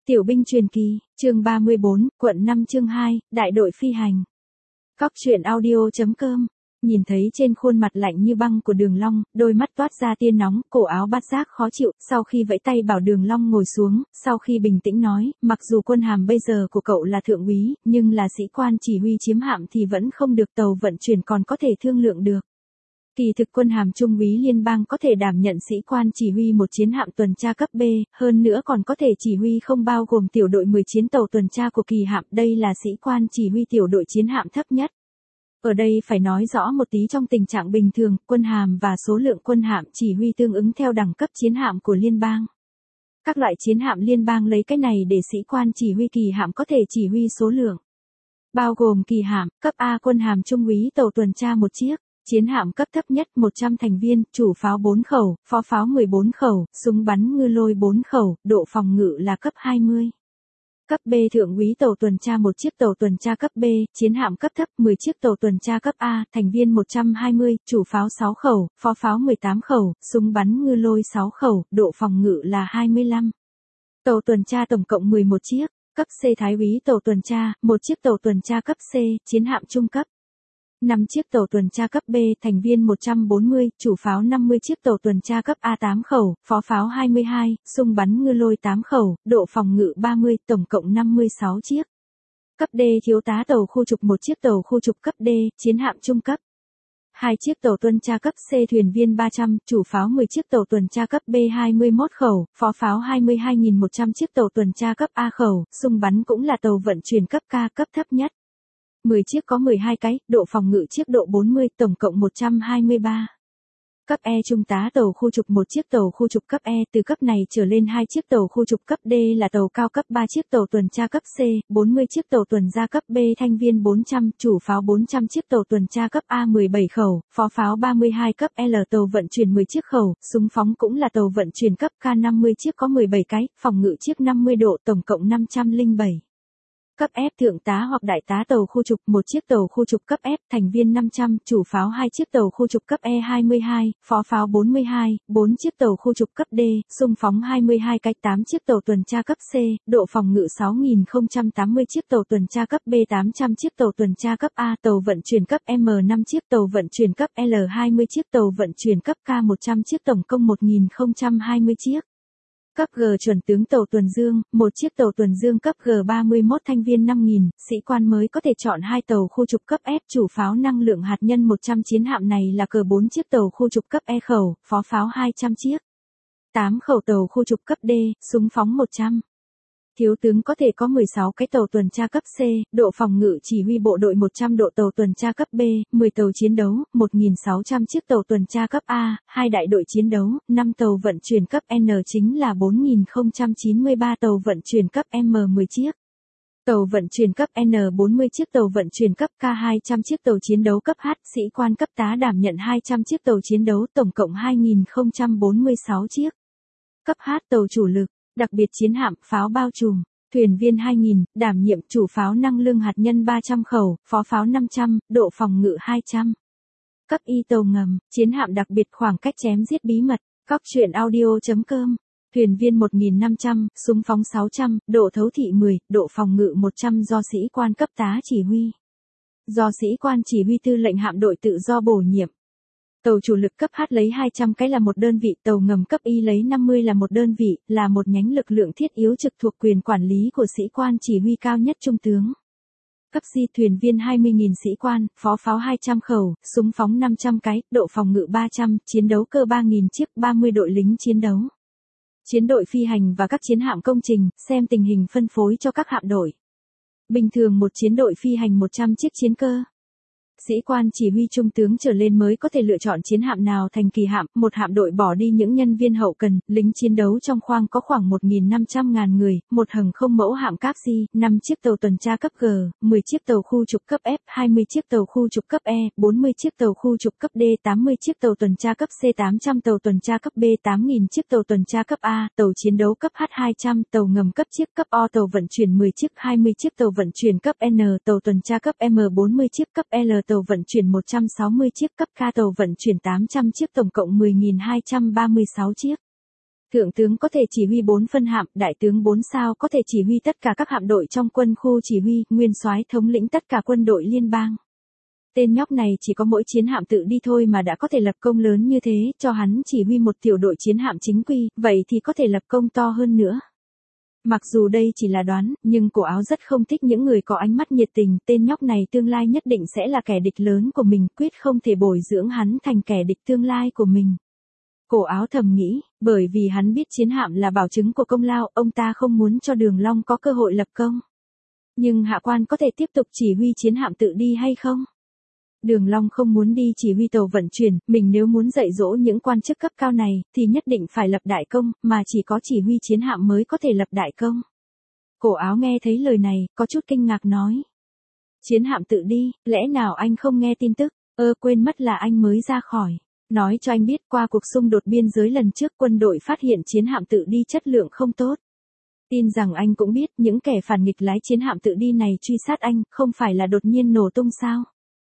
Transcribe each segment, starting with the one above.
Tiểu binh truyền kỳ, chương 34, quận 5 chương 2, đại đội phi hành. Cóc truyện audio.com. Nhìn thấy trên khuôn mặt lạnh như băng của Đường Long, đôi mắt toát ra tia nóng, cổ áo bát giác khó chịu, sau khi vẫy tay bảo Đường Long ngồi xuống, sau khi bình tĩnh nói, mặc dù quân hàm bây giờ của cậu là thượng úy, nhưng là sĩ quan chỉ huy chiếm hạm thì vẫn không được, tàu vận chuyển còn có thể thương lượng được. Kỳ thực quân hàm trung úy liên bang có thể đảm nhận sĩ quan chỉ huy một chiến hạm tuần tra cấp B, hơn nữa còn có thể chỉ huy không bao gồm tiểu đội 10 chiến tàu tuần tra của kỳ hạm, đây là sĩ quan chỉ huy tiểu đội chiến hạm thấp nhất. Ở đây phải nói rõ một tí, trong tình trạng bình thường, quân hàm và số lượng quân hạm chỉ huy tương ứng theo đẳng cấp chiến hạm của liên bang. Các loại chiến hạm liên bang lấy cái này để sĩ quan chỉ huy kỳ hạm có thể chỉ huy số lượng. Bao gồm kỳ hạm, cấp A quân hàm trung úy tàu tuần tra một chiếc. Chiến hạm cấp thấp nhất 100 thành viên, chủ pháo 4 khẩu, phó pháo 14 khẩu, súng bắn ngư lôi 4 khẩu, độ phòng ngự là cấp 20. Cấp B thượng úy tàu tuần tra một chiếc, tàu tuần tra cấp B, chiến hạm cấp thấp 10 chiếc, tàu tuần tra cấp A, thành viên 120, chủ pháo 6 khẩu, phó pháo 18 khẩu, súng bắn ngư lôi 6 khẩu, độ phòng ngự là 25. Tàu tuần tra tổng cộng 11 chiếc. Cấp C thái úy tàu tuần tra, một chiếc tàu tuần tra cấp C, chiến hạm trung cấp. 5 chiếc tàu tuần tra cấp B, thành viên 140, chủ pháo 50 chiếc, tàu tuần tra cấp A 8 khẩu, phó pháo 22, súng bắn ngư lôi 8 khẩu, độ phòng ngự 30, tổng cộng 56 chiếc. Cấp D thiếu tá tàu khu trục một chiếc, tàu khu trục cấp D, chiến hạm trung cấp. 2 chiếc tàu tuần tra cấp C, thuyền viên 300, chủ pháo 10 chiếc, tàu tuần tra cấp B 21 khẩu, phó pháo 22.100 chiếc, tàu tuần tra cấp A khẩu, súng bắn cũng là tàu vận chuyển cấp K, cấp thấp nhất. 10 chiếc có 12 cái, độ phòng ngự chiếc độ 40, tổng cộng 123. Cấp E trung tá tàu khu trục một chiếc, tàu khu trục cấp E, từ cấp này trở lên 2 chiếc tàu khu trục cấp D là tàu cao cấp 3 chiếc, tàu tuần tra cấp C, 40 chiếc tàu tuần tra cấp B, thanh viên 400, chủ pháo 400 chiếc, tàu tuần tra cấp A 17 khẩu, phó pháo 32 cấp L, tàu vận chuyển 10 chiếc khẩu, súng phóng cũng là tàu vận chuyển cấp K 50 chiếc có 17 cái, phòng ngự chiếc 50 độ, tổng cộng 507. Cấp F thượng tá hoặc đại tá tàu khu trục một chiếc, tàu khu trục cấp F, thành viên 500, chủ pháo 2 chiếc, tàu khu trục cấp E 22, phó pháo 42, 4 chiếc tàu khu trục cấp D, xung phóng 22 cái, 8 chiếc tàu tuần tra cấp C, độ phòng ngự 6080 chiếc, tàu tuần tra cấp B 800 chiếc, tàu tuần tra cấp A, tàu vận chuyển cấp M 5 chiếc, tàu vận chuyển cấp L 20 chiếc, tàu vận chuyển cấp K 100 chiếc, tổng cộng 1020 chiếc. Cấp G chuẩn tướng tàu tuần dương, một chiếc tàu tuần dương cấp G 31, thanh viên 5.000, sĩ quan mới có thể chọn 2 tàu khu trục cấp F, chủ pháo năng lượng hạt nhân 100, chiến hạm này là cờ 4 chiếc tàu khu trục cấp E khẩu, phó pháo 200 chiếc. 8 khẩu tàu khu trục cấp D, súng phóng 100. Thiếu tướng có thể có 16 cái tàu tuần tra cấp C, độ phòng ngự chỉ huy bộ đội 100 độ, tàu tuần tra cấp B, 10 tàu chiến đấu, 1.600 chiếc, tàu tuần tra cấp A, 2 đại đội chiến đấu, 5 tàu vận chuyển cấp N chính là 4.093 tàu vận chuyển cấp M 10 chiếc. Tàu vận chuyển cấp N 40 chiếc, tàu vận chuyển cấp K 200 chiếc, tàu chiến đấu cấp H, sĩ quan cấp tá đảm nhận 200 chiếc tàu chiến đấu, tổng cộng 2.046 chiếc. Cấp H tàu chủ lực. Đặc biệt chiến hạm, pháo bao trùm, thuyền viên 2.000, đảm nhiệm chủ pháo năng lượng hạt nhân 300 khẩu, phó pháo 500, độ phòng ngự 200. Cấp Y tàu ngầm, chiến hạm đặc biệt, khoảng cách chém giết bí mật, cóc truyện audio.com, thuyền viên 1.500, súng phóng 600, độ thấu thị 10, độ phòng ngự 100 do sĩ quan cấp tá chỉ huy. Do sĩ quan chỉ huy tư lệnh hạm đội tự do bổ nhiệm. Tàu chủ lực cấp H lấy 200 cái là một đơn vị, tàu ngầm cấp Y lấy 50 là một đơn vị, là một nhánh lực lượng thiết yếu trực thuộc quyền quản lý của sĩ quan chỉ huy cao nhất trung tướng. Cấp C thuyền viên 20.000 sĩ quan, phó pháo 200 khẩu, súng phóng 500 cái, độ phòng ngự 300, chiến đấu cơ 3.000 chiếc, 30 đội lính chiến đấu. Chiến đội phi hành và các chiến hạm công trình, xem tình hình phân phối cho các hạm đội. Bình thường một chiến đội phi hành 100 chiếc chiến cơ. Sĩ quan chỉ huy trung tướng trở lên mới có thể lựa chọn chiến hạm nào thành kỳ hạm, một hạm đội bỏ đi những nhân viên hậu cần, lính chiến đấu trong khoang có khoảng 1.500.000 người, một hàng không mẫu hạm các C, 5 chiếc tàu tuần tra cấp G, 10 chiếc tàu khu trục cấp F, 20 chiếc tàu khu trục cấp E, 40 chiếc tàu khu trục cấp D, 80 chiếc tàu tuần tra cấp C, 800 tàu tuần tra cấp B, 8.000 chiếc tàu tuần tra cấp A, tàu chiến đấu cấp H 200, tàu ngầm cấp chiếc cấp O, tàu vận chuyển 10 chiếc, 20 chiếc tàu vận chuyển cấp N, tàu tuần tra cấp M 40 chiếc, cấp L tàu vận chuyển 160 chiếc, cấp K tàu vận chuyển 800 chiếc, tổng cộng 10.236 chiếc. Thượng tướng có thể chỉ huy 4 phân hạm, đại tướng 4 sao có thể chỉ huy tất cả các hạm đội trong quân khu chỉ huy, nguyên soái thống lĩnh tất cả quân đội liên bang. Tên nhóc này chỉ có mỗi chiến hạm tự đi thôi mà đã có thể lập công lớn như thế, cho hắn chỉ huy một tiểu đội chiến hạm chính quy, vậy thì có thể lập công to hơn nữa. Mặc dù đây chỉ là đoán, nhưng Cổ Áo rất không thích những người có ánh mắt nhiệt tình, tên nhóc này tương lai nhất định sẽ là kẻ địch lớn của mình, quyết không thể bồi dưỡng hắn thành kẻ địch tương lai của mình. Cổ Áo thầm nghĩ, bởi vì hắn biết chiến hạm là bảo chứng của công lao, ông ta không muốn cho Đường Long có cơ hội lập công. Nhưng hạ quan có thể tiếp tục chỉ huy chiến hạm tự đi hay không? Đường Long không muốn đi chỉ huy tàu vận chuyển, mình nếu muốn dạy dỗ những quan chức cấp cao này, thì nhất định phải lập đại công, mà chỉ có chỉ huy chiến hạm mới có thể lập đại công. Cổ Áo nghe thấy lời này, có chút kinh ngạc nói. Chiến hạm tự đi, lẽ nào anh không nghe tin tức? Quên mất là anh mới ra khỏi. Nói cho anh biết qua cuộc xung đột biên giới lần trước quân đội phát hiện chiến hạm tự đi chất lượng không tốt. Tin rằng anh cũng biết những kẻ phản nghịch lái chiến hạm tự đi này truy sát anh, không phải là đột nhiên nổ tung sao?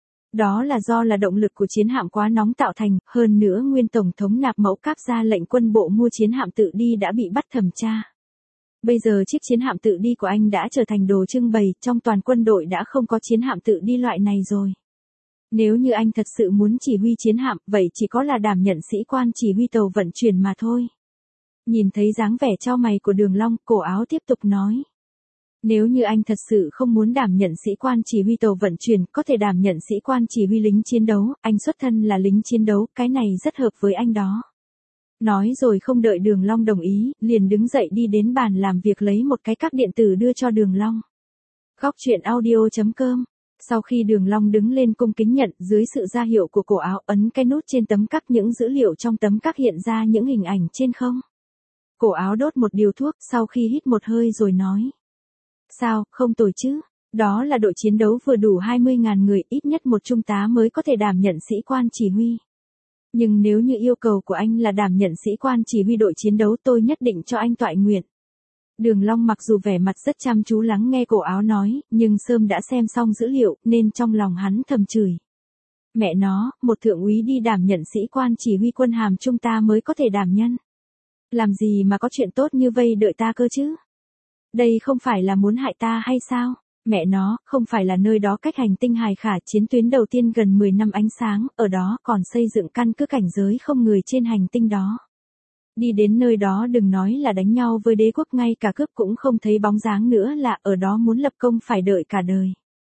Đó là do là động lực của chiến hạm quá nóng tạo thành, hơn nữa nguyên Tổng thống Nạp Mẫu Cáp ra lệnh quân bộ mua chiến hạm tự đi đã bị bắt thẩm tra. Bây giờ chiếc chiến hạm tự đi của anh đã trở thành đồ trưng bày, trong toàn quân đội đã không có chiến hạm tự đi loại này rồi. Nếu như anh thật sự muốn chỉ huy chiến hạm, vậy chỉ có là đảm nhận sĩ quan chỉ huy tàu vận chuyển mà thôi. Nhìn thấy dáng vẻ chau mày của Đường Long, Cổ Áo tiếp tục nói. Nếu như anh thật sự không muốn đảm nhận sĩ quan chỉ huy tàu vận chuyển, có thể đảm nhận sĩ quan chỉ huy lính chiến đấu, anh xuất thân là lính chiến đấu, cái này rất hợp với anh đó. Nói rồi không đợi Đường Long đồng ý, liền đứng dậy đi đến bàn làm việc lấy một cái cáp điện tử đưa cho Đường Long. Góc truyện audio.com. Sau khi Đường Long đứng lên cung kính nhận, dưới sự ra hiệu của Cổ Áo, ấn cái nút trên tấm cáp, những dữ liệu trong tấm cáp hiện ra những hình ảnh trên không. Cổ Áo đốt một điếu thuốc, sau khi hít một hơi rồi nói. Sao, không tồi chứ? Đó là đội chiến đấu vừa đủ 20.000 người, ít nhất một trung tá mới có thể đảm nhận sĩ quan chỉ huy. Nhưng nếu như yêu cầu của anh là đảm nhận sĩ quan chỉ huy đội chiến đấu, tôi nhất định cho anh toại nguyện. Đường Long mặc dù vẻ mặt rất chăm chú lắng nghe Cổ Áo nói, nhưng sớm đã xem xong dữ liệu, nên trong lòng hắn thầm chửi. Mẹ nó, một thượng úy đi đảm nhận sĩ quan chỉ huy quân hàm trung ta mới có thể đảm nhân. Làm gì mà có chuyện tốt như vây đợi ta cơ chứ? Đây không phải là muốn hại ta hay sao? Mẹ nó, không phải là nơi đó cách hành tinh Hải Khả chiến tuyến đầu tiên gần 10 năm ánh sáng, ở đó còn xây dựng căn cứ cảnh giới không người trên hành tinh đó. Đi đến nơi đó đừng nói là đánh nhau với đế quốc, ngay cả cướp cũng không thấy bóng dáng nữa, là ở đó muốn lập công phải đợi cả đời.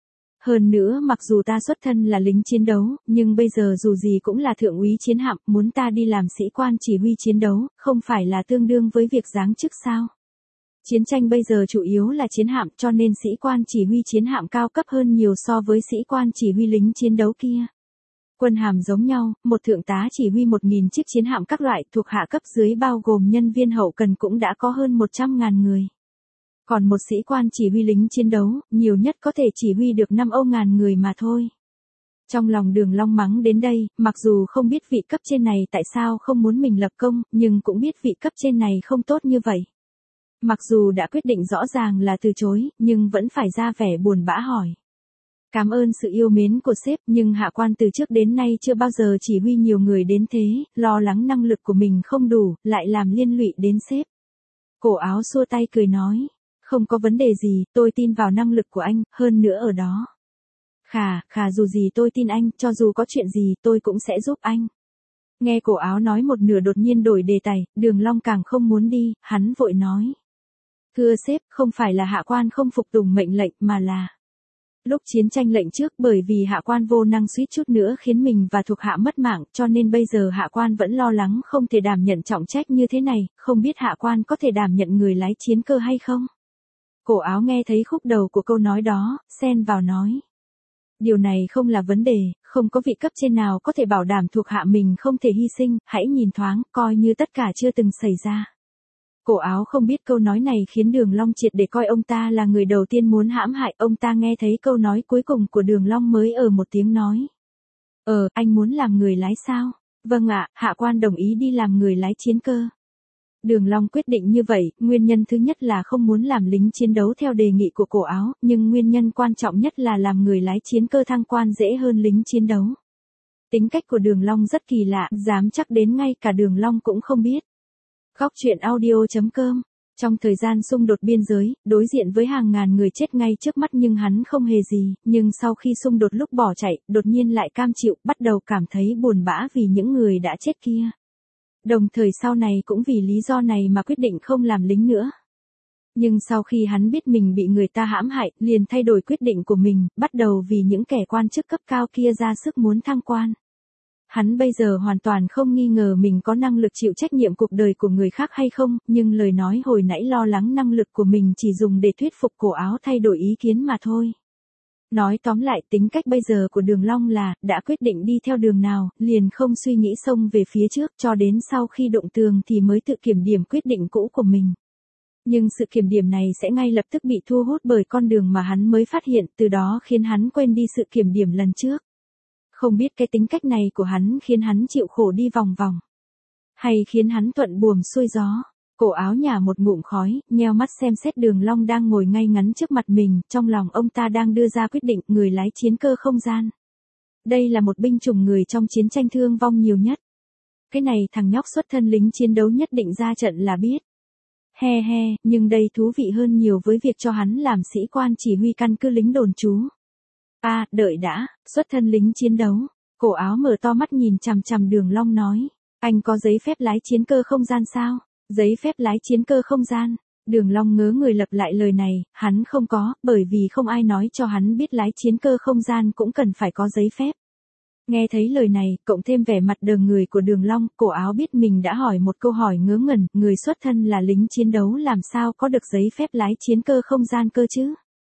Hơn nữa mặc dù ta xuất thân là lính chiến đấu, nhưng bây giờ dù gì cũng là thượng úy chiến hạm, muốn ta đi làm sĩ quan chỉ huy chiến đấu, không phải là tương đương với việc giáng chức sao? Chiến tranh bây giờ chủ yếu là chiến hạm, cho nên sĩ quan chỉ huy chiến hạm cao cấp hơn nhiều so với sĩ quan chỉ huy lính chiến đấu kia. Quân hàm giống nhau, một thượng tá chỉ huy 1.000 chiếc chiến hạm các loại, thuộc hạ cấp dưới bao gồm nhân viên hậu cần cũng đã có hơn 100.000 người. Còn một sĩ quan chỉ huy lính chiến đấu, nhiều nhất có thể chỉ huy được 5.000 người mà thôi. Trong lòng Đường Long mắng đến đây, mặc dù không biết vị cấp trên này tại sao không muốn mình lập công, nhưng cũng biết vị cấp trên này không tốt như vậy. Mặc dù đã quyết định rõ ràng là từ chối, nhưng vẫn phải ra vẻ buồn bã hỏi. Cảm ơn sự yêu mến của sếp, nhưng hạ quan từ trước đến nay chưa bao giờ chỉ huy nhiều người đến thế, lo lắng năng lực của mình không đủ, lại làm liên lụy đến sếp. Cổ Áo xua tay cười nói, không có vấn đề gì, tôi tin vào năng lực của anh, hơn nữa ở đó. Khà dù gì tôi tin anh, cho dù có chuyện gì tôi cũng sẽ giúp anh. Nghe Cổ Áo nói một nửa đột nhiên đổi đề tài, Đường Long càng không muốn đi, hắn vội nói. Thưa sếp, không phải là hạ quan không phục tùng mệnh lệnh mà là... Lúc chiến tranh lệnh trước, bởi vì hạ quan vô năng suýt chút nữa khiến mình và thuộc hạ mất mạng, cho nên bây giờ hạ quan vẫn lo lắng không thể đảm nhận trọng trách như thế này, không biết hạ quan có thể đảm nhận người lái chiến cơ hay không? Cổ Áo nghe thấy khúc đầu của câu nói đó, xen vào nói. Điều này không là vấn đề, không có vị cấp trên nào có thể bảo đảm thuộc hạ mình không thể hy sinh, hãy nhìn thoáng, coi như tất cả chưa từng xảy ra. Cổ Áo không biết câu nói này khiến Đường Long triệt để coi ông ta là người đầu tiên muốn hãm hại, ông ta nghe thấy câu nói cuối cùng của Đường Long mới một tiếng nói. Anh muốn làm người lái sao? Vâng ạ, hạ quan đồng ý đi làm người lái chiến cơ. Đường Long quyết định như vậy, nguyên nhân thứ nhất là không muốn làm lính chiến đấu theo đề nghị của Cổ Áo, nhưng nguyên nhân quan trọng nhất là làm người lái chiến cơ thăng quan dễ hơn lính chiến đấu. Tính cách của Đường Long rất kỳ lạ, dám chắc đến ngay cả Đường Long cũng không biết. Góc chuyện audio.com. Trong thời gian xung đột biên giới, đối diện với hàng ngàn người chết ngay trước mắt nhưng hắn không hề gì, nhưng sau khi xung đột lúc bỏ chạy, đột nhiên lại cam chịu, bắt đầu cảm thấy buồn bã vì những người đã chết kia. Đồng thời sau này cũng vì lý do này mà quyết định không làm lính nữa. Nhưng sau khi hắn biết mình bị người ta hãm hại, liền thay đổi quyết định của mình, bắt đầu vì những kẻ quan chức cấp cao kia ra sức muốn thăng quan. Hắn bây giờ hoàn toàn không nghi ngờ mình có năng lực chịu trách nhiệm cuộc đời của người khác hay không, nhưng lời nói hồi nãy lo lắng năng lực của mình chỉ dùng để thuyết phục cổ áo thay đổi ý kiến mà thôi. Nói tóm lại tính cách bây giờ của Đường Long là, đã quyết định đi theo đường nào, liền không suy nghĩ xông về phía trước cho đến sau khi đụng tường thì mới tự kiểm điểm quyết định cũ của mình. Nhưng sự kiểm điểm này sẽ ngay lập tức bị thu hút bởi con đường mà hắn mới phát hiện, từ đó khiến hắn quên đi sự kiểm điểm lần trước. Không biết cái tính cách này của hắn khiến hắn chịu khổ đi vòng vòng, hay khiến hắn thuận buồm xuôi gió. Cổ áo nhả một ngụm khói, nheo mắt xem xét Đường Long đang ngồi ngay ngắn trước mặt mình, trong lòng ông ta đang đưa ra quyết định, người lái chiến cơ không gian. Đây là một binh chủng người trong chiến tranh thương vong nhiều nhất. Cái này thằng nhóc xuất thân lính chiến đấu nhất định ra trận là biết. He he, nhưng đây thú vị hơn nhiều với việc cho hắn làm sĩ quan chỉ huy căn cứ lính đồn trú. Đợi đã, xuất thân lính chiến đấu. Cổ áo mở to mắt nhìn chằm chằm Đường Long nói. Anh có giấy phép lái chiến cơ không gian sao? Giấy phép lái chiến cơ không gian. Đường Long ngớ người lặp lại lời này, hắn không có, bởi vì không ai nói cho hắn biết lái chiến cơ không gian cũng cần phải có giấy phép. Nghe thấy lời này, cộng thêm vẻ mặt đờ người của Đường Long, cổ áo biết mình đã hỏi một câu hỏi ngớ ngẩn, người xuất thân là lính chiến đấu làm sao có được giấy phép lái chiến cơ không gian cơ chứ?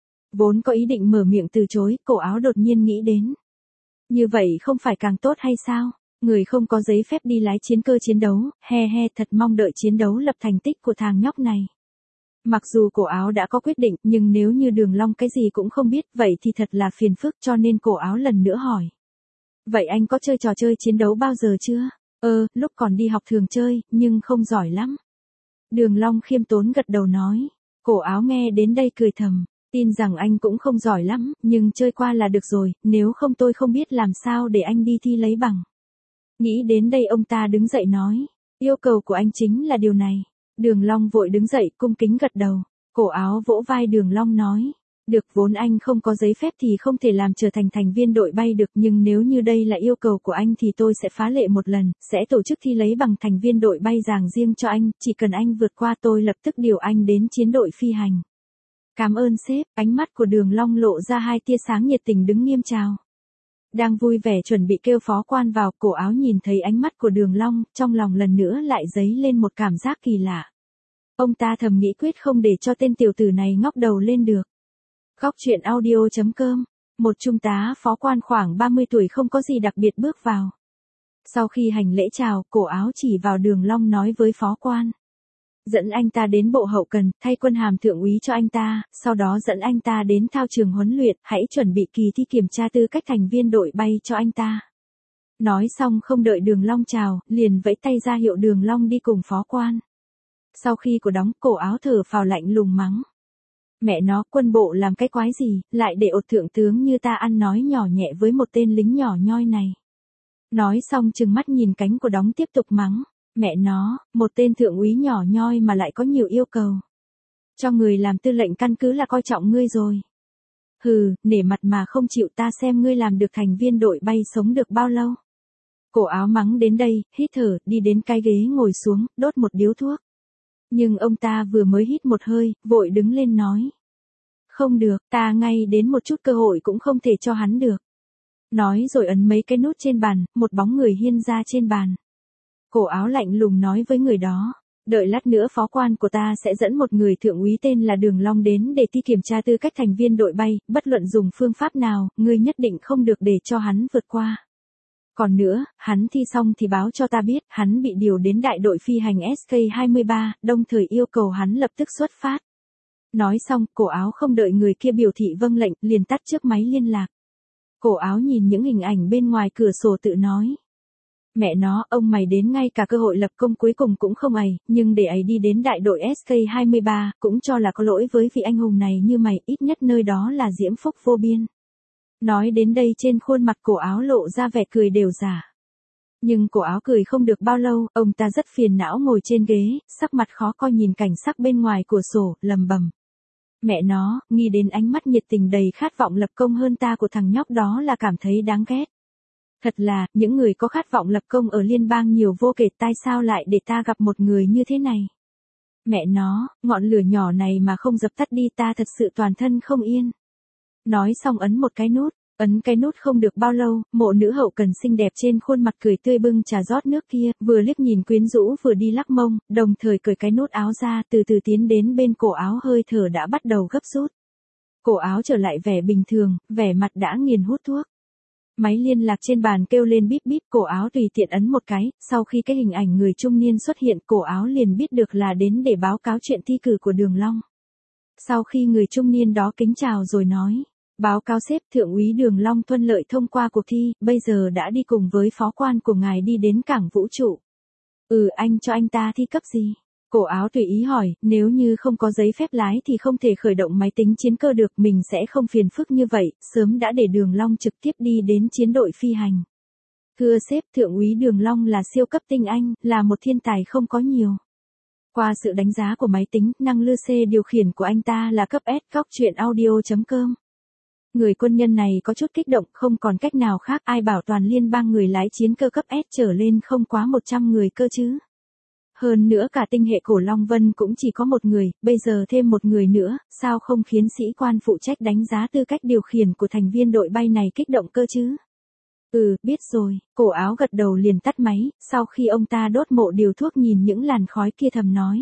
Vốn có ý định mở miệng từ chối, cổ áo đột nhiên nghĩ đến. Như vậy không phải càng tốt hay sao? Người không có giấy phép đi lái chiến cơ chiến đấu, thật mong đợi chiến đấu lập thành tích của thằng nhóc này. Mặc dù cổ áo đã có quyết định, nhưng nếu như Đường Long cái gì cũng không biết, vậy thì thật là phiền phức, cho nên cổ áo lần nữa hỏi. Vậy anh có chơi trò chơi chiến đấu bao giờ chưa? Lúc còn đi học thường chơi, nhưng không giỏi lắm. Đường Long khiêm tốn gật đầu nói. Cổ áo nghe đến đây cười thầm. Tin rằng anh cũng không giỏi lắm, nhưng chơi qua là được rồi, nếu không tôi không biết làm sao để anh đi thi lấy bằng. Nghĩ đến đây ông ta đứng dậy nói. Yêu cầu của anh chính là điều này. Đường Long vội đứng dậy cung kính gật đầu. Cổ áo vỗ vai Đường Long nói. Được, vốn anh không có giấy phép thì không thể làm trở thành thành viên đội bay được, nhưng nếu như đây là yêu cầu của anh thì tôi sẽ phá lệ một lần, sẽ tổ chức thi lấy bằng thành viên đội bay dàng riêng cho anh, chỉ cần anh vượt qua tôi lập tức điều anh đến chiến đội phi hành. Cảm ơn sếp, ánh mắt của Đường Long lộ ra hai tia sáng nhiệt tình đứng nghiêm chào. Đang vui vẻ chuẩn bị kêu phó quan vào, cổ áo nhìn thấy ánh mắt của Đường Long, trong lòng lần nữa lại dấy lên một cảm giác kỳ lạ. Ông ta thầm nghĩ quyết không để cho tên tiểu tử này ngóc đầu lên được. Góc chuyện audio.com. Một trung tá phó quan khoảng 30 tuổi không có gì đặc biệt bước vào. Sau khi hành lễ chào, cổ áo chỉ vào Đường Long nói với phó quan. Dẫn anh ta đến bộ hậu cần, thay quân hàm thượng úy cho anh ta, sau đó dẫn anh ta đến thao trường huấn luyện, hãy chuẩn bị kỳ thi kiểm tra tư cách thành viên đội bay cho anh ta. Nói xong không đợi Đường Long chào, liền vẫy tay ra hiệu Đường Long đi cùng phó quan. Sau khi cổ đóng, cổ áo thở phào lạnh lùng mắng. Mẹ nó, quân bộ làm cái quái gì, lại để ột thượng tướng như ta ăn nói nhỏ nhẹ với một tên lính nhỏ nhoi này. Nói xong trừng mắt nhìn cánh của đóng tiếp tục mắng. Mẹ nó, một tên thượng úy nhỏ nhoi mà lại có nhiều yêu cầu. Cho người làm tư lệnh căn cứ là coi trọng ngươi rồi. Hừ, nể mặt mà không chịu, ta xem ngươi làm được thành viên đội bay sống được bao lâu. Cổ áo mắng đến đây, hít thở, đi đến cái ghế ngồi xuống, đốt một điếu thuốc. Nhưng ông ta vừa mới hít một hơi, vội đứng lên nói. Không được, ta ngay đến một chút cơ hội cũng không thể cho hắn được. Nói rồi ấn mấy cái nút trên bàn, một bóng người hiên ra trên bàn. Cổ áo lạnh lùng nói với người đó. Đợi lát nữa phó quan của ta sẽ dẫn một người thượng úy tên là Đường Long đến để thi kiểm tra tư cách thành viên đội bay, bất luận dùng phương pháp nào, ngươi nhất định không được để cho hắn vượt qua. Còn nữa, hắn thi xong thì báo cho ta biết, hắn bị điều đến đại đội phi hành SK-23, đồng thời yêu cầu hắn lập tức xuất phát. Nói xong, cổ áo không đợi người kia biểu thị vâng lệnh, liền tắt chiếc máy liên lạc. Cổ áo nhìn những hình ảnh bên ngoài cửa sổ tự nói. Mẹ nó, ông mày đến ngay cả cơ hội lập công cuối cùng cũng không ày, nhưng để ấy đi đến đại đội SK-23, cũng cho là có lỗi với vị anh hùng này như mày, ít nhất nơi đó là diễm phúc vô biên. Nói đến đây trên khuôn mặt cổ áo lộ ra vẻ cười đều giả. Nhưng cổ áo cười không được bao lâu, ông ta rất phiền não ngồi trên ghế, sắc mặt khó coi nhìn cảnh sắc bên ngoài cửa sổ, lầm bầm. Mẹ nó, nghĩ đến ánh mắt nhiệt tình đầy khát vọng lập công hơn ta của thằng nhóc đó là cảm thấy đáng ghét. Thật là, những người có khát vọng lập công ở liên bang nhiều vô kể, tại sao lại để ta gặp một người như thế này. Mẹ nó, ngọn lửa nhỏ này mà không dập tắt đi ta thật sự toàn thân không yên. Nói xong ấn một cái nút. Ấn cái nút không được bao lâu, mộ nữ hậu cần xinh đẹp trên khuôn mặt cười tươi bưng trà rót nước kia, vừa liếc nhìn quyến rũ vừa đi lắc mông, đồng thời cởi cái nút áo ra, từ từ tiến đến bên cổ áo, hơi thở đã bắt đầu gấp rút. Cổ áo trở lại vẻ bình thường, vẻ mặt đã nghiền hút thuốc. Máy liên lạc trên bàn kêu lên bíp bíp, cổ áo tùy tiện ấn một cái, sau khi cái hình ảnh người trung niên xuất hiện, cổ áo liền biết được là đến để báo cáo chuyện thi cử của Đường Long. Sau khi người trung niên đó kính chào rồi nói. Báo cáo sếp, thượng úy Đường Long thuận lợi thông qua cuộc thi, bây giờ đã đi cùng với phó quan của ngài đi đến cảng vũ trụ. Anh cho anh ta thi cấp gì? Cổ áo tùy ý hỏi, nếu như không có giấy phép lái thì không thể khởi động máy tính chiến cơ được, mình sẽ không phiền phức như vậy, sớm đã để Đường Long trực tiếp đi đến chiến đội phi hành. Thưa sếp, thượng úy Đường Long là siêu cấp tinh anh, là một thiên tài không có nhiều. Qua sự đánh giá của máy tính, năng lực điều khiển của anh ta là cấp S. Cóc truyện audio.com. Người quân nhân này có chút kích động, không còn cách nào khác, ai bảo toàn liên bang người lái chiến cơ cấp S trở lên không quá 100 người cơ chứ. Hơn nữa cả tinh hệ cổ Long Vân cũng chỉ có một người, bây giờ thêm một người nữa, sao không khiến sĩ quan phụ trách đánh giá tư cách điều khiển của thành viên đội bay này kích động cơ chứ. Biết rồi, cổ áo gật đầu liền tắt máy, sau khi ông ta đốt mộ điều thuốc nhìn những làn khói kia thầm nói.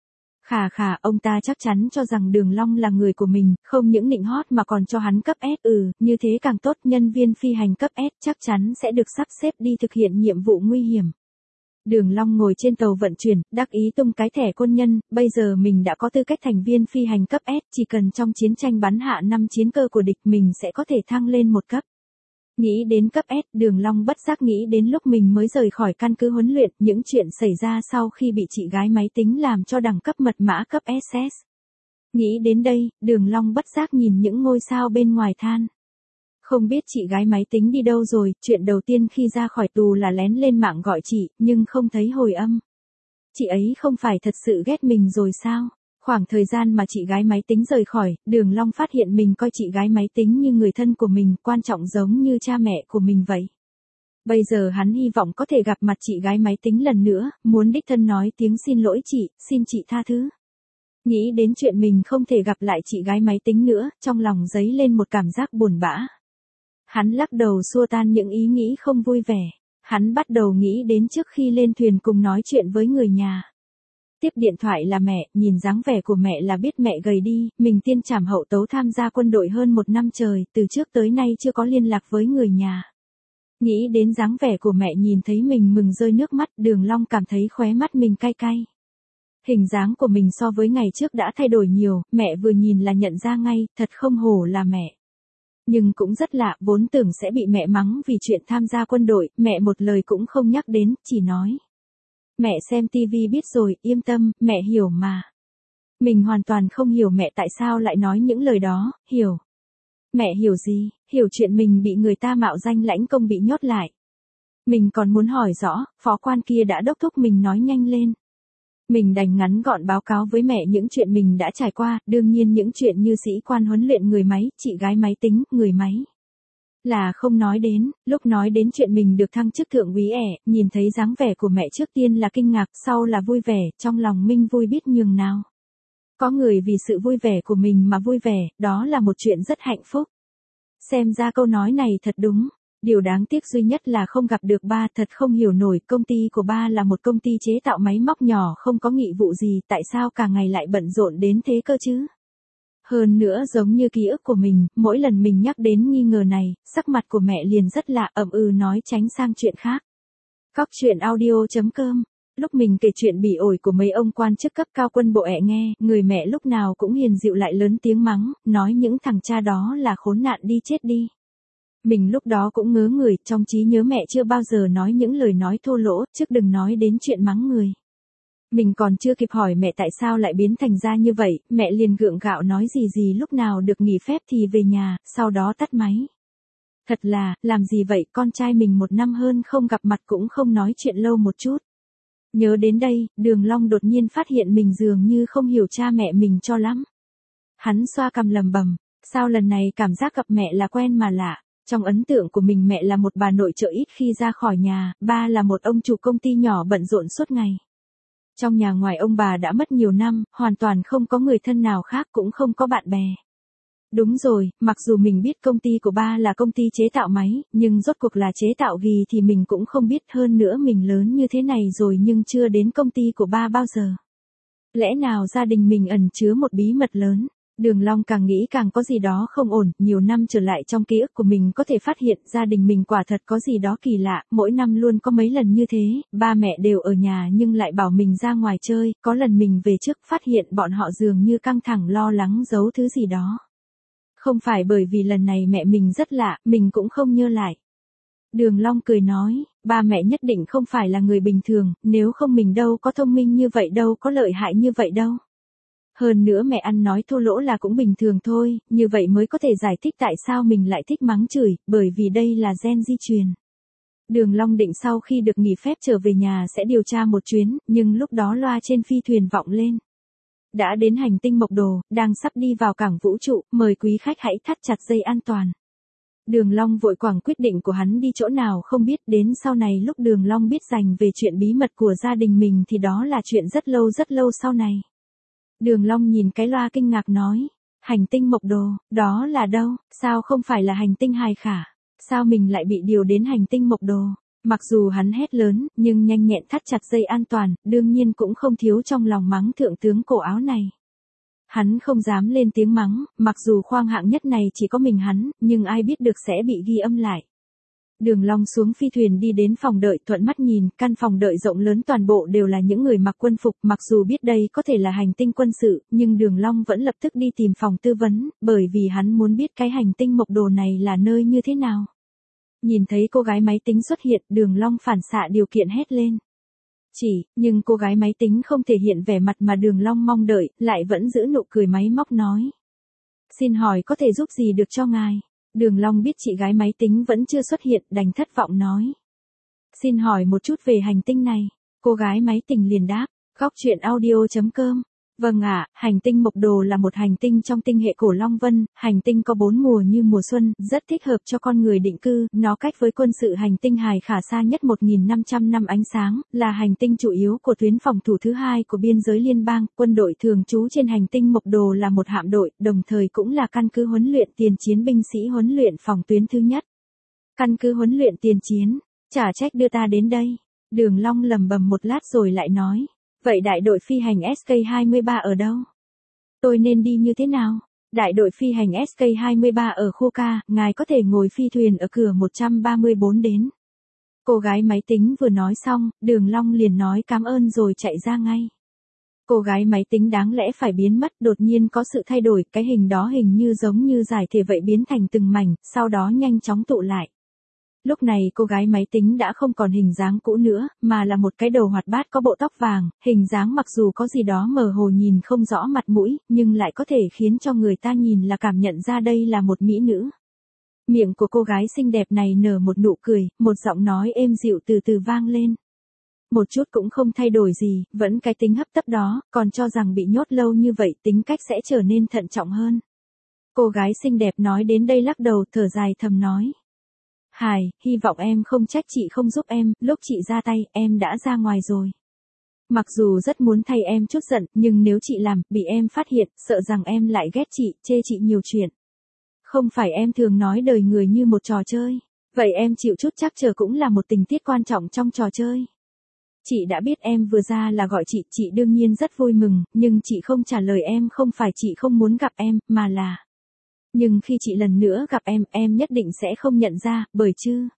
Khà, ông ta chắc chắn cho rằng Đường Long là người của mình, không những nịnh hót mà còn cho hắn cấp S. Như thế càng tốt, nhân viên phi hành cấp S chắc chắn sẽ được sắp xếp đi thực hiện nhiệm vụ nguy hiểm. Đường Long ngồi trên tàu vận chuyển, đắc ý tung cái thẻ quân nhân, bây giờ mình đã có tư cách thành viên phi hành cấp S, chỉ cần trong chiến tranh bắn hạ 5 chiến cơ của địch mình sẽ có thể thăng lên một cấp. Nghĩ đến cấp S, Đường Long bất giác nghĩ đến lúc mình mới rời khỏi căn cứ huấn luyện, những chuyện xảy ra sau khi bị chị gái máy tính làm cho đẳng cấp mật mã cấp SS. Nghĩ đến đây, Đường Long bất giác nhìn những ngôi sao bên ngoài than. Không biết chị gái máy tính đi đâu rồi, chuyện đầu tiên khi ra khỏi tù là lén lên mạng gọi chị, nhưng không thấy hồi âm. Chị ấy không phải thật sự ghét mình rồi sao? Khoảng thời gian mà chị gái máy tính rời khỏi, Đường Long phát hiện mình coi chị gái máy tính như người thân của mình, quan trọng giống như cha mẹ của mình vậy. Bây giờ hắn hy vọng có thể gặp mặt chị gái máy tính lần nữa, muốn đích thân nói tiếng xin lỗi chị, xin chị tha thứ. Nghĩ đến chuyện mình không thể gặp lại chị gái máy tính nữa, trong lòng dấy lên một cảm giác buồn bã. Hắn lắc đầu xua tan những ý nghĩ không vui vẻ. Hắn bắt đầu nghĩ đến trước khi lên thuyền cùng nói chuyện với người nhà. Tiếp điện thoại là mẹ, nhìn dáng vẻ của mẹ là biết mẹ gầy đi, mình tiên trảm hậu tấu tham gia quân đội hơn 1 năm trời, từ trước tới nay chưa có liên lạc với người nhà. Nghĩ đến dáng vẻ của mẹ nhìn thấy mình mừng rơi nước mắt, Đường Long cảm thấy khóe mắt mình cay cay. Hình dáng của mình so với ngày trước đã thay đổi nhiều, mẹ vừa nhìn là nhận ra ngay, thật không hổ là mẹ. Nhưng cũng rất lạ, vốn tưởng sẽ bị mẹ mắng vì chuyện tham gia quân đội, mẹ một lời cũng không nhắc đến, chỉ nói. Mẹ xem tivi biết rồi, yên tâm, mẹ hiểu mà. Mình hoàn toàn không hiểu mẹ tại sao lại nói những lời đó, hiểu. Mẹ hiểu gì, hiểu chuyện mình bị người ta mạo danh lãnh công bị nhốt lại. Mình còn muốn hỏi rõ, phó quan kia đã đốc thúc mình nói nhanh lên. Mình đành ngắn gọn báo cáo với mẹ những chuyện mình đã trải qua, đương nhiên những chuyện như sĩ quan huấn luyện người máy, chị gái máy tính, người máy. Là không nói đến, lúc nói đến chuyện mình được thăng chức thượng úy nhìn thấy dáng vẻ của mẹ trước tiên là kinh ngạc, sau là vui vẻ, trong lòng Minh vui biết nhường nào. Có người vì sự vui vẻ của mình mà vui vẻ, đó là một chuyện rất hạnh phúc. Xem ra câu nói này thật đúng. Điều đáng tiếc duy nhất là không gặp được ba, thật không hiểu nổi, công ty của ba là một công ty chế tạo máy móc nhỏ không có nghị vụ gì, tại sao cả ngày lại bận rộn đến thế cơ chứ? Hơn nữa giống như ký ức của mình, mỗi lần mình nhắc đến nghi ngờ này, sắc mặt của mẹ liền rất lạ, nói tránh sang chuyện khác. Cóc truyện audio.com. Lúc mình kể chuyện bỉ ổi của mấy ông quan chức cấp cao quân bộ nghe, người mẹ lúc nào cũng hiền dịu lại lớn tiếng mắng, nói những thằng cha đó là khốn nạn đi chết đi. Mình lúc đó cũng ngớ người, trong trí nhớ mẹ chưa bao giờ nói những lời nói thô lỗ, chứ đừng nói đến chuyện mắng người. Mình còn chưa kịp hỏi mẹ tại sao lại biến thành ra như vậy, mẹ liền gượng gạo nói gì lúc nào được nghỉ phép thì về nhà, sau đó tắt máy. Thật là, làm gì vậy, con trai mình 1 năm hơn không gặp mặt cũng không nói chuyện lâu một chút. Nhớ đến đây, Đường Long đột nhiên phát hiện mình dường như không hiểu cha mẹ mình cho lắm. Hắn xoa cằm lầm bầm, sao lần này cảm giác gặp mẹ là quen mà lạ. Trong ấn tượng của mình mẹ là một bà nội trợ ít khi ra khỏi nhà, ba là một ông chủ công ty nhỏ bận rộn suốt ngày. Trong nhà ngoài ông bà đã mất nhiều năm, hoàn toàn không có người thân nào khác cũng không có bạn bè. Đúng rồi, mặc dù mình biết công ty của ba là công ty chế tạo máy, nhưng rốt cuộc là chế tạo gì thì mình cũng không biết, hơn nữa mình lớn như thế này rồi nhưng chưa đến công ty của ba bao giờ. Lẽ nào gia đình mình ẩn chứa một bí mật lớn? Đường Long càng nghĩ càng có gì đó không ổn, nhiều năm trở lại trong ký ức của mình có thể phát hiện gia đình mình quả thật có gì đó kỳ lạ, mỗi năm luôn có mấy lần như thế, ba mẹ đều ở nhà nhưng lại bảo mình ra ngoài chơi, có lần mình về trước phát hiện bọn họ dường như căng thẳng lo lắng giấu thứ gì đó. Không phải bởi vì lần này mẹ mình rất lạ, mình cũng không nhớ lại. Đường Long cười nói, ba mẹ nhất định không phải là người bình thường, nếu không mình đâu có thông minh như vậy, đâu có lợi hại như vậy đâu. Hơn nữa mẹ ăn nói thô lỗ là cũng bình thường thôi, như vậy mới có thể giải thích tại sao mình lại thích mắng chửi, bởi vì đây là gen di truyền. Đường Long định sau khi được nghỉ phép trở về nhà sẽ điều tra một chuyến, nhưng lúc đó loa trên phi thuyền vọng lên. Đã đến hành tinh Mộc Đồ, đang sắp đi vào cảng vũ trụ, mời quý khách hãy thắt chặt dây an toàn. Đường Long vội quàng quyết định của hắn đi chỗ nào không biết, đến sau này lúc Đường Long biết dành về chuyện bí mật của gia đình mình thì đó là chuyện rất lâu sau này. Đường Long nhìn cái loa kinh ngạc nói, hành tinh Mộc Đồ, đó là đâu, sao không phải là hành tinh Hài Khả, sao mình lại bị điều đến hành tinh Mộc Đồ? Mặc dù hắn hét lớn, nhưng nhanh nhẹn thắt chặt dây an toàn, đương nhiên cũng không thiếu trong lòng mắng thượng tướng cổ áo này. Hắn không dám lên tiếng mắng, mặc dù khoang hạng nhất này chỉ có mình hắn, nhưng ai biết được sẽ bị ghi âm lại. Đường Long xuống phi thuyền đi đến phòng đợi, thuận mắt nhìn, căn phòng đợi rộng lớn toàn bộ đều là những người mặc quân phục, mặc dù biết đây có thể là hành tinh quân sự, nhưng Đường Long vẫn lập tức đi tìm phòng tư vấn, bởi vì hắn muốn biết cái hành tinh Mộc Đồ này là nơi như thế nào. Nhìn thấy cô gái máy tính xuất hiện, Đường Long phản xạ điều kiện hét lên. Nhưng cô gái máy tính không thể hiện vẻ mặt mà Đường Long mong đợi, lại vẫn giữ nụ cười máy móc nói. Xin hỏi có thể giúp gì được cho ngài? Đường Long biết chị gái máy tính vẫn chưa xuất hiện, đành thất vọng nói. Xin hỏi một chút về hành tinh này. Cô gái máy tính liền đáp, goctruyện.audio.com. Vâng ạ, hành tinh Mộc Đồ là một hành tinh trong tinh hệ Cổ Long Vân, hành tinh có 4 mùa như mùa xuân, rất thích hợp cho con người định cư, nó cách với quân sự hành tinh Hài Khả xa nhất 1.500 năm ánh sáng, là hành tinh chủ yếu của tuyến phòng thủ thứ 2 của biên giới liên bang, quân đội thường trú trên hành tinh Mộc Đồ là một hạm đội, đồng thời cũng là căn cứ huấn luyện tiền chiến binh sĩ huấn luyện phòng tuyến thứ nhất. Căn cứ huấn luyện tiền chiến, chả trách đưa ta đến đây. Đường Long lẩm bẩm một lát rồi lại nói. Vậy đại đội phi hành SK-23 ở đâu? Tôi nên đi như thế nào? Đại đội phi hành SK-23 ở khu K, ngài có thể ngồi phi thuyền ở cửa 134 đến. Cô gái máy tính vừa nói xong, Đường Long liền nói cảm ơn rồi chạy ra ngay. Cô gái máy tính đáng lẽ phải biến mất, đột nhiên có sự thay đổi, cái hình đó hình như giống như giải thể vậy biến thành từng mảnh, sau đó nhanh chóng tụ lại. Lúc này cô gái máy tính đã không còn hình dáng cũ nữa, mà là một cái đầu hoạt bát có bộ tóc vàng, hình dáng mặc dù có gì đó mờ hồ nhìn không rõ mặt mũi, nhưng lại có thể khiến cho người ta nhìn là cảm nhận ra đây là một mỹ nữ. Miệng của cô gái xinh đẹp này nở một nụ cười, một giọng nói êm dịu từ từ vang lên. Một chút cũng không thay đổi gì, vẫn cái tính hấp tấp đó, còn cho rằng bị nhốt lâu như vậy tính cách sẽ trở nên thận trọng hơn. Cô gái xinh đẹp nói đến đây lắc đầu thở dài thầm nói. Hy vọng em không trách chị không giúp em, lúc chị ra tay, em đã ra ngoài rồi. Mặc dù rất muốn thay em chút giận, nhưng nếu chị làm, bị em phát hiện, sợ rằng em lại ghét chị, chê chị nhiều chuyện. Không phải em thường nói đời người như một trò chơi, vậy em chịu chút trắc trở cũng là một tình tiết quan trọng trong trò chơi. Chị đã biết em vừa ra là gọi chị đương nhiên rất vui mừng, nhưng chị không trả lời em không phải chị không muốn gặp em, mà là... Nhưng khi chị lần nữa gặp em nhất định sẽ không nhận ra, bởi chứ.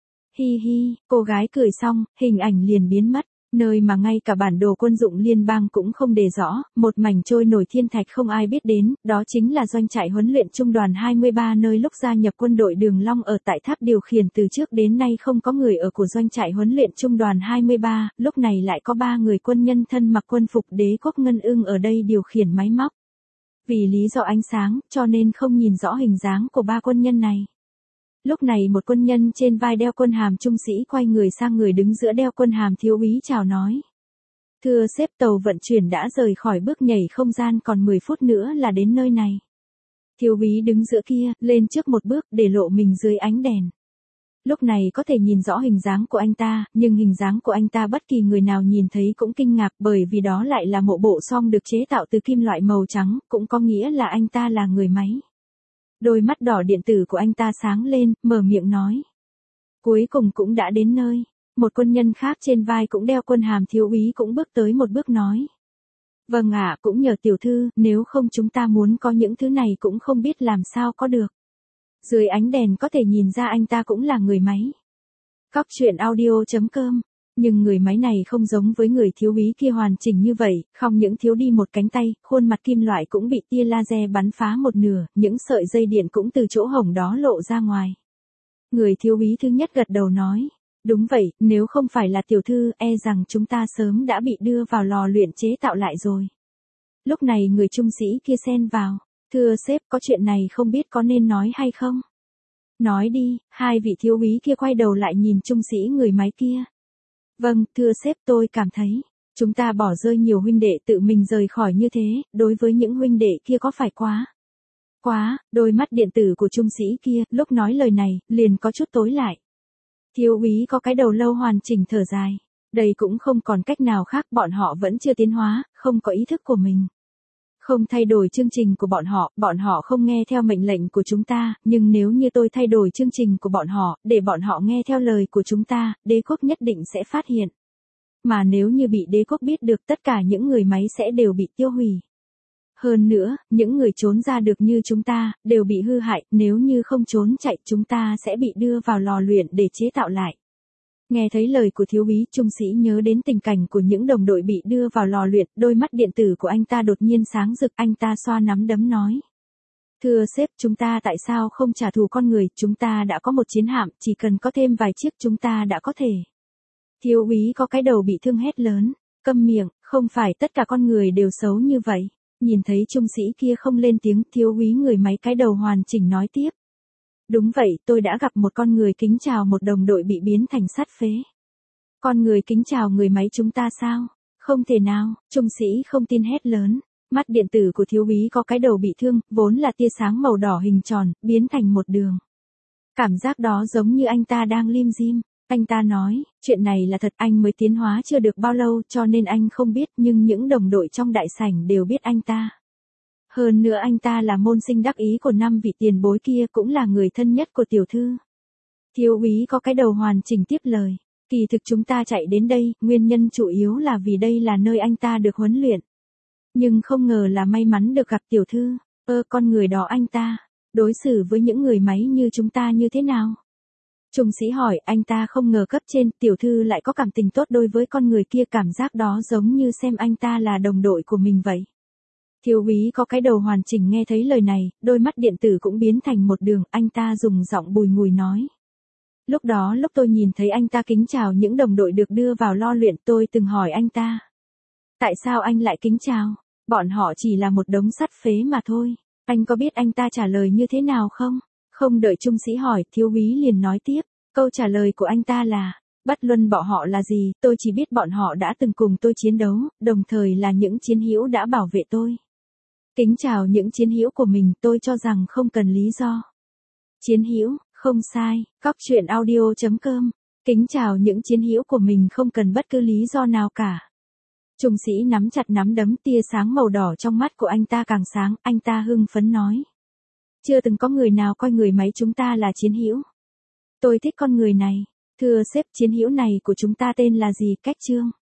Cô gái cười xong, hình ảnh liền biến mất, nơi mà ngay cả bản đồ quân dụng liên bang cũng không đề rõ, một mảnh trôi nổi thiên thạch không ai biết đến, đó chính là doanh trại huấn luyện trung đoàn 23 nơi lúc gia nhập quân đội Đường Long ở tại tháp điều khiển từ trước đến nay không có người ở của doanh trại huấn luyện trung đoàn 23, lúc này lại có 3 người quân nhân thân mặc quân phục đế quốc Ngân Ưng ở đây điều khiển máy móc. Vì lý do ánh sáng, cho nên không nhìn rõ hình dáng của 3 quân nhân này. Lúc này một quân nhân trên vai đeo quân hàm trung sĩ quay người sang người đứng giữa đeo quân hàm thiếu úy chào nói. Thưa sếp, tàu vận chuyển đã rời khỏi bước nhảy không gian, còn 10 phút nữa là đến nơi này. Thiếu úy đứng giữa kia, lên trước một bước để lộ mình dưới ánh đèn. Lúc này có thể nhìn rõ hình dáng của anh ta, nhưng hình dáng của anh ta bất kỳ người nào nhìn thấy cũng kinh ngạc, bởi vì đó lại là một bộ song được chế tạo từ kim loại màu trắng, cũng có nghĩa là anh ta là người máy. Đôi mắt đỏ điện tử của anh ta sáng lên, mở miệng nói. Cuối cùng cũng đã đến nơi. Một quân nhân khác trên vai cũng đeo quân hàm thiếu úy cũng bước tới một bước nói. Vâng ạ, cũng nhờ tiểu thư, nếu không chúng ta muốn có những thứ này cũng không biết làm sao có được. Dưới ánh đèn có thể nhìn ra anh ta cũng là người máy. Cóc truyện audio.com. Nhưng người máy này không giống với người thiếu úy kia hoàn chỉnh như vậy, không những thiếu đi một cánh tay, khuôn mặt kim loại cũng bị tia laser bắn phá một nửa, những sợi dây điện cũng từ chỗ hổng đó lộ ra ngoài. Người thiếu úy thứ nhất gật đầu nói. Đúng vậy, nếu không phải là tiểu thư, e rằng chúng ta sớm đã bị đưa vào lò luyện chế tạo lại rồi. Lúc này người trung sĩ kia xen vào. Thưa sếp, có chuyện này không biết có nên nói hay không? Nói đi. Hai vị thiếu úy kia quay đầu lại nhìn trung sĩ người máy kia. Vâng, thưa sếp, tôi cảm thấy, chúng ta bỏ rơi nhiều huynh đệ tự mình rời khỏi như thế, đối với những huynh đệ kia có phải quá? Đôi mắt điện tử của trung sĩ kia, lúc nói lời này, liền có chút tối lại. Thiếu úy có cái đầu lâu hoàn chỉnh thở dài. Đây cũng không còn cách nào khác, bọn họ vẫn chưa tiến hóa, không có ý thức của mình. Không thay đổi chương trình của bọn họ không nghe theo mệnh lệnh của chúng ta, nhưng nếu như tôi thay đổi chương trình của bọn họ, để bọn họ nghe theo lời của chúng ta, đế quốc nhất định sẽ phát hiện. Mà nếu như bị đế quốc biết được, tất cả những người máy sẽ đều bị tiêu hủy. Hơn nữa, những người trốn ra được như chúng ta, đều bị hư hại, nếu như không trốn chạy chúng ta sẽ bị đưa vào lò luyện để chế tạo lại. Nghe thấy lời của thiếu úy, trung sĩ nhớ đến tình cảnh của những đồng đội bị đưa vào lò luyện, đôi mắt điện tử của anh ta đột nhiên sáng rực, anh ta xoa nắm đấm nói. Thưa sếp, chúng ta tại sao không trả thù con người, chúng ta đã có một chiến hạm, chỉ cần có thêm vài chiếc chúng ta đã có thể. Thiếu úy có cái đầu bị thương hét lớn, câm miệng, không phải tất cả con người đều xấu như vậy. Nhìn thấy trung sĩ kia không lên tiếng, thiếu úy người máy cái đầu hoàn chỉnh nói tiếp. Đúng vậy, tôi đã gặp một con người kính chào một đồng đội bị biến thành sắt phế. Con người kính chào người máy chúng ta sao? Không thể nào, trung sĩ không tin hét lớn. Mắt điện tử của thiếu úy có cái đầu bị thương, vốn là tia sáng màu đỏ hình tròn, biến thành một đường. Cảm giác đó giống như anh ta đang lim dim. Anh ta nói, chuyện này là thật, anh mới tiến hóa chưa được bao lâu cho nên anh không biết, nhưng những đồng đội trong đại sảnh đều biết anh ta. Hơn nữa anh ta là môn sinh đắc ý của 5 vị tiền bối kia, cũng là người thân nhất của tiểu thư. Thiếu úy có cái đầu hoàn chỉnh tiếp lời. Kỳ thực chúng ta chạy đến đây, nguyên nhân chủ yếu là vì đây là nơi anh ta được huấn luyện. Nhưng không ngờ là may mắn được gặp tiểu thư. Con người đó anh ta, đối xử với những người máy như chúng ta như thế nào? Trung sĩ hỏi, anh ta không ngờ cấp trên, tiểu thư lại có cảm tình tốt đối với con người kia, cảm giác đó giống như xem anh ta là đồng đội của mình vậy. Thiếu úy có cái đầu hoàn chỉnh nghe thấy lời này, đôi mắt điện tử cũng biến thành một đường, anh ta dùng giọng bùi ngùi nói. Lúc đó lúc tôi nhìn thấy anh ta kính chào những đồng đội được đưa vào lo luyện, tôi từng hỏi anh ta. Tại sao anh lại kính chào? Bọn họ chỉ là một đống sắt phế mà thôi. Anh có biết anh ta trả lời như thế nào không? Không đợi trung sĩ hỏi, thiếu úy liền nói tiếp. Câu trả lời của anh ta là, bất luận bọn họ là gì, tôi chỉ biết bọn họ đã từng cùng tôi chiến đấu, đồng thời là những chiến hữu đã bảo vệ tôi. Kính chào những chiến hữu của mình, tôi cho rằng không cần lý do. Chiến hữu, không sai, cóc truyện audio.com. Kính chào những chiến hữu của mình không cần bất cứ lý do nào cả. Trung sĩ nắm chặt nắm đấm, tia sáng màu đỏ trong mắt của anh ta càng sáng, anh ta hưng phấn nói. Chưa từng có người nào coi người máy chúng ta là chiến hữu. Tôi thích con người này. Thưa sếp, chiến hữu này của chúng ta tên là gì, Cách Trương?